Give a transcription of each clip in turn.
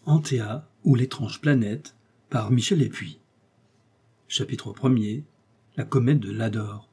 Antea ou l'étrange planète par Michel Epuis. Chapitre 1er. La comète de Ladore.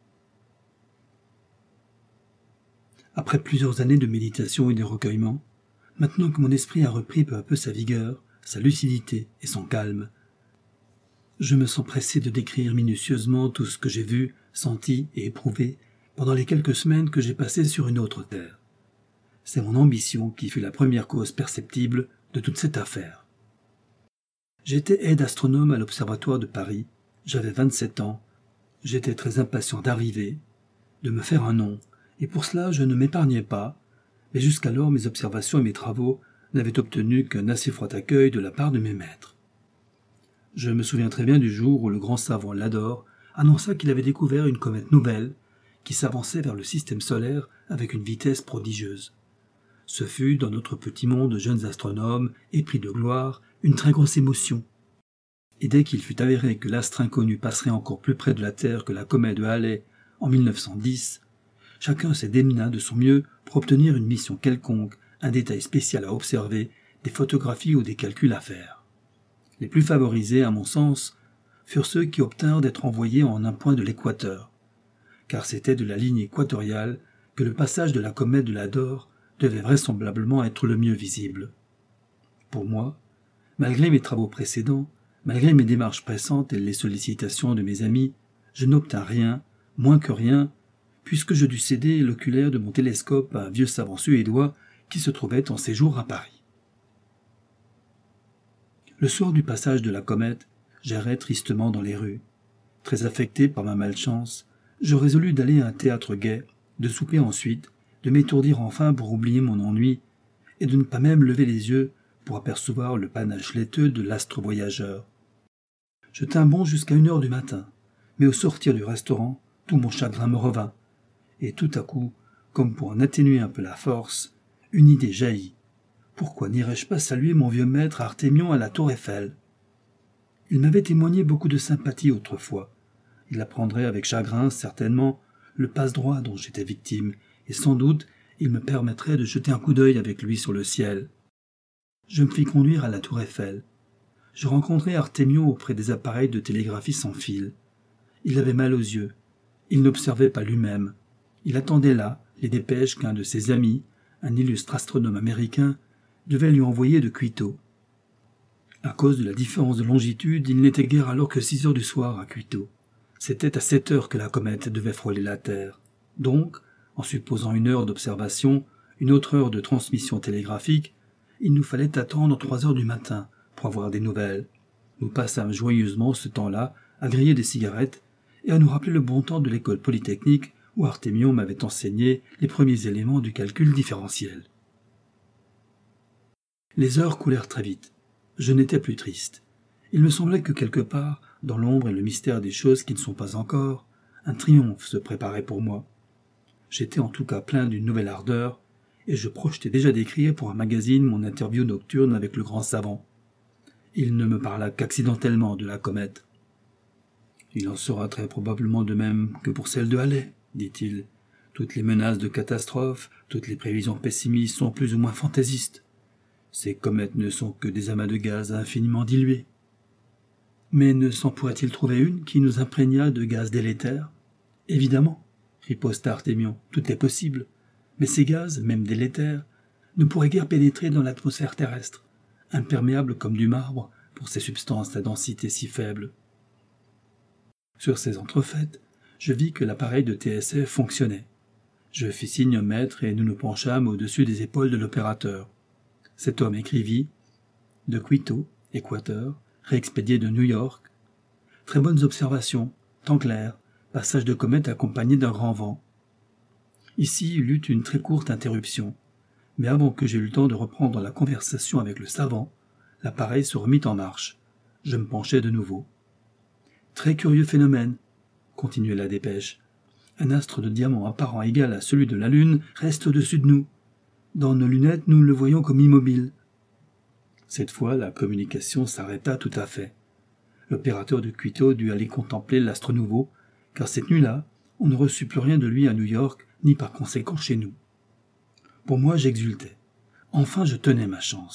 Après plusieurs années de méditation et de recueillement, maintenant que mon esprit a repris peu à peu sa vigueur, sa lucidité et son calme, je me sens pressé de décrire minutieusement tout ce que j'ai vu, senti et éprouvé pendant les quelques semaines que j'ai passées sur une autre terre. C'est mon ambition qui fut la première cause perceptible de toute cette affaire. J'étais aide-astronome à l'Observatoire de Paris, j'avais 27 ans, j'étais très impatient d'arriver, de me faire un nom, et pour cela je ne m'épargnais pas, mais jusqu'alors mes observations et mes travaux n'avaient obtenu qu'un assez froid accueil de la part de mes maîtres. Je me souviens très bien du jour où le grand savant Ladore annonça qu'il avait découvert une comète nouvelle qui s'avançait vers le système solaire avec une vitesse prodigieuse. Ce fut, dans notre petit monde de jeunes astronomes, épris de gloire, une très grosse émotion. Et dès qu'il fut avéré que l'astre inconnu passerait encore plus près de la Terre que la comète de Halley en 1910, chacun se démena de son mieux pour obtenir une mission quelconque, un détail spécial à observer, des photographies ou des calculs à faire. Les plus favorisés, à mon sens, furent ceux qui obtinrent d'être envoyés en un point de l'équateur, car c'était de la ligne équatoriale que le passage de la comète de Ladore devait vraisemblablement être le mieux visible. Pour moi, malgré mes travaux précédents, malgré mes démarches pressantes et les sollicitations de mes amis, je n'obtins rien, moins que rien, puisque je dus céder l'oculaire de mon télescope à un vieux savant suédois qui se trouvait en séjour à Paris. Le soir du passage de la comète, j'errais tristement dans les rues. Très affecté par ma malchance, je résolus d'aller à un théâtre gai, de souper ensuite, de m'étourdir enfin pour oublier mon ennui, et de ne pas même lever les yeux pour apercevoir le panache laiteux de l'astre voyageur. Je tins bon jusqu'à 1 heure du matin, mais au sortir du restaurant, tout mon chagrin me revint, et tout à coup, comme pour en atténuer un peu la force, une idée jaillit. Pourquoi n'irais-je pas saluer mon vieux maître Artémion à la tour Eiffel? Il m'avait témoigné beaucoup de sympathie autrefois. Il apprendrait avec chagrin, certainement, le passe-droit dont j'étais victime, et sans doute, il me permettrait de jeter un coup d'œil avec lui sur le ciel. Je me fis conduire à la tour Eiffel. Je rencontrai Artémion auprès des appareils de télégraphie sans fil. Il avait mal aux yeux. Il n'observait pas lui-même. Il attendait là les dépêches qu'un de ses amis, un illustre astronome américain, devait lui envoyer de Quito. À cause de la différence de longitude, il n'était guère alors que 6 heures du soir à Quito. C'était à 7 heures que la comète devait frôler la Terre. Donc, en supposant 1 heure d'observation, 1 autre heure de transmission télégraphique, il nous fallait attendre 3 heures du matin pour avoir des nouvelles. Nous passâmes joyeusement ce temps-là à griller des cigarettes et à nous rappeler le bon temps de l'école polytechnique où Artémion m'avait enseigné les premiers éléments du calcul différentiel. Les heures coulèrent très vite. Je n'étais plus triste. Il me semblait que quelque part, dans l'ombre et le mystère des choses qui ne sont pas encore, un triomphe se préparait pour moi. J'étais en tout cas plein d'une nouvelle ardeur, et je projetais déjà d'écrire pour un magazine mon interview nocturne avec le grand savant. Il ne me parla qu'accidentellement de la comète. « Il en sera très probablement de même que pour celle de Halley, dit-il. Toutes les menaces de catastrophe, toutes les prévisions pessimistes sont plus ou moins fantaisistes. Ces comètes ne sont que des amas de gaz infiniment dilués. Mais ne s'en pourrait-il trouver une qui nous imprégnât de gaz délétères? Évidemment, riposta Artémion, tout est possible. Mais ces gaz, même délétères, ne pourraient guère pénétrer dans l'atmosphère terrestre, imperméable comme du marbre pour ces substances à densité si faible. Sur ces entrefaites, je vis que l'appareil de TSF fonctionnait. Je fis signe au maître et nous nous penchâmes au-dessus des épaules de l'opérateur. Cet homme écrivit « De Quito, Équateur, réexpédié de New York. Très bonnes observations, temps clair, passage de comète accompagné d'un grand vent. » Ici il eut une très courte interruption, mais avant que j'aie eu le temps de reprendre la conversation avec le savant, l'appareil se remit en marche. Je me penchai de nouveau. « Très curieux phénomène, » continuait la dépêche. « Un astre de diamant apparent égal à celui de la Lune reste au-dessus de nous. Dans nos lunettes, nous le voyons comme immobile. » Cette fois, la communication s'arrêta tout à fait. L'opérateur de Quito dut aller contempler l'astre nouveau, car cette nuit-là, on ne reçut plus rien de lui à New York, ni par conséquent chez nous. Pour moi, j'exultais. Enfin, je tenais ma chance.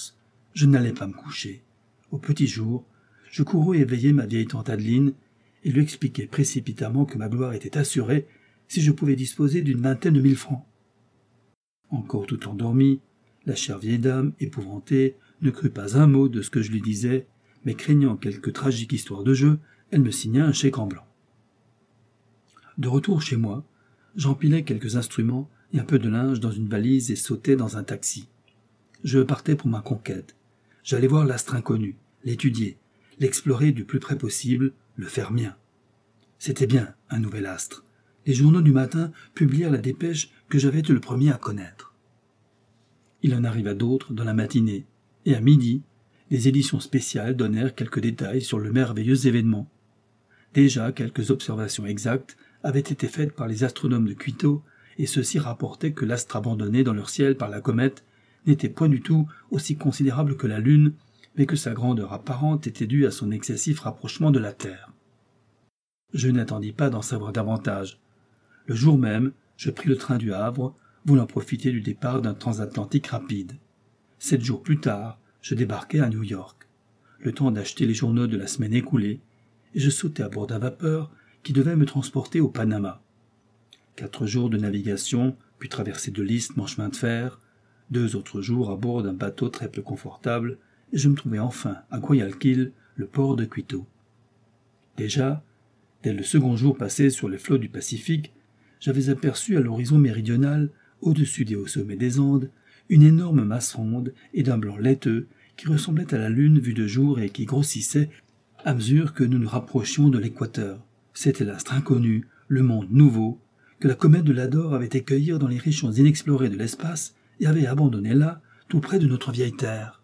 Je n'allais pas me coucher. Au petit jour, je courus éveiller ma vieille tante Adeline et lui expliquai précipitamment que ma gloire était assurée si je pouvais disposer d'une 20 000 francs. Encore tout endormie, la chère vieille dame, épouvantée, ne crut pas un mot de ce que je lui disais, mais craignant quelque tragique histoire de jeu, elle me signa un chèque en blanc. De retour chez moi, j'empilai quelques instruments et un peu de linge dans une valise et sautai dans un taxi. Je partais pour ma conquête. J'allais voir l'astre inconnu, l'étudier, l'explorer du plus près possible, le faire mien. C'était bien un nouvel astre. Les journaux du matin publièrent la dépêche que j'avais été le premier à connaître. Il en arriva d'autres dans la matinée, et à midi, les éditions spéciales donnèrent quelques détails sur le merveilleux événement. Déjà, quelques observations exactes avaient été faites par les astronomes de Quito, et ceux-ci rapportaient que l'astre abandonné dans leur ciel par la comète n'était point du tout aussi considérable que la Lune, mais que sa grandeur apparente était due à son excessif rapprochement de la Terre. Je n'attendis pas d'en savoir davantage. Le jour même, je pris le train du Havre, voulant profiter du départ d'un transatlantique rapide. 7 jours plus tard, je débarquai à New York. Le temps d'acheter les journaux de la semaine écoulée, et je sautai à bord d'un vapeur qui devait me transporter au Panama. 4 jours de navigation, puis traversée de l'isthme en chemin de fer, 2 autres jours à bord d'un bateau très peu confortable, et je me trouvai enfin à Guayaquil, le port de Quito. Déjà, dès le second jour passé sur les flots du Pacifique, j'avais aperçu à l'horizon méridional, au-dessus des hauts sommets des Andes, une énorme masse ronde et d'un blanc laiteux qui ressemblait à la lune vue de jour et qui grossissait à mesure que nous nous rapprochions de l'équateur. C'était l'astre inconnu, le monde nouveau, que la comète de l'Adore avait été cueillir dans les régions inexplorées de l'espace et avait abandonné là, tout près de notre vieille Terre.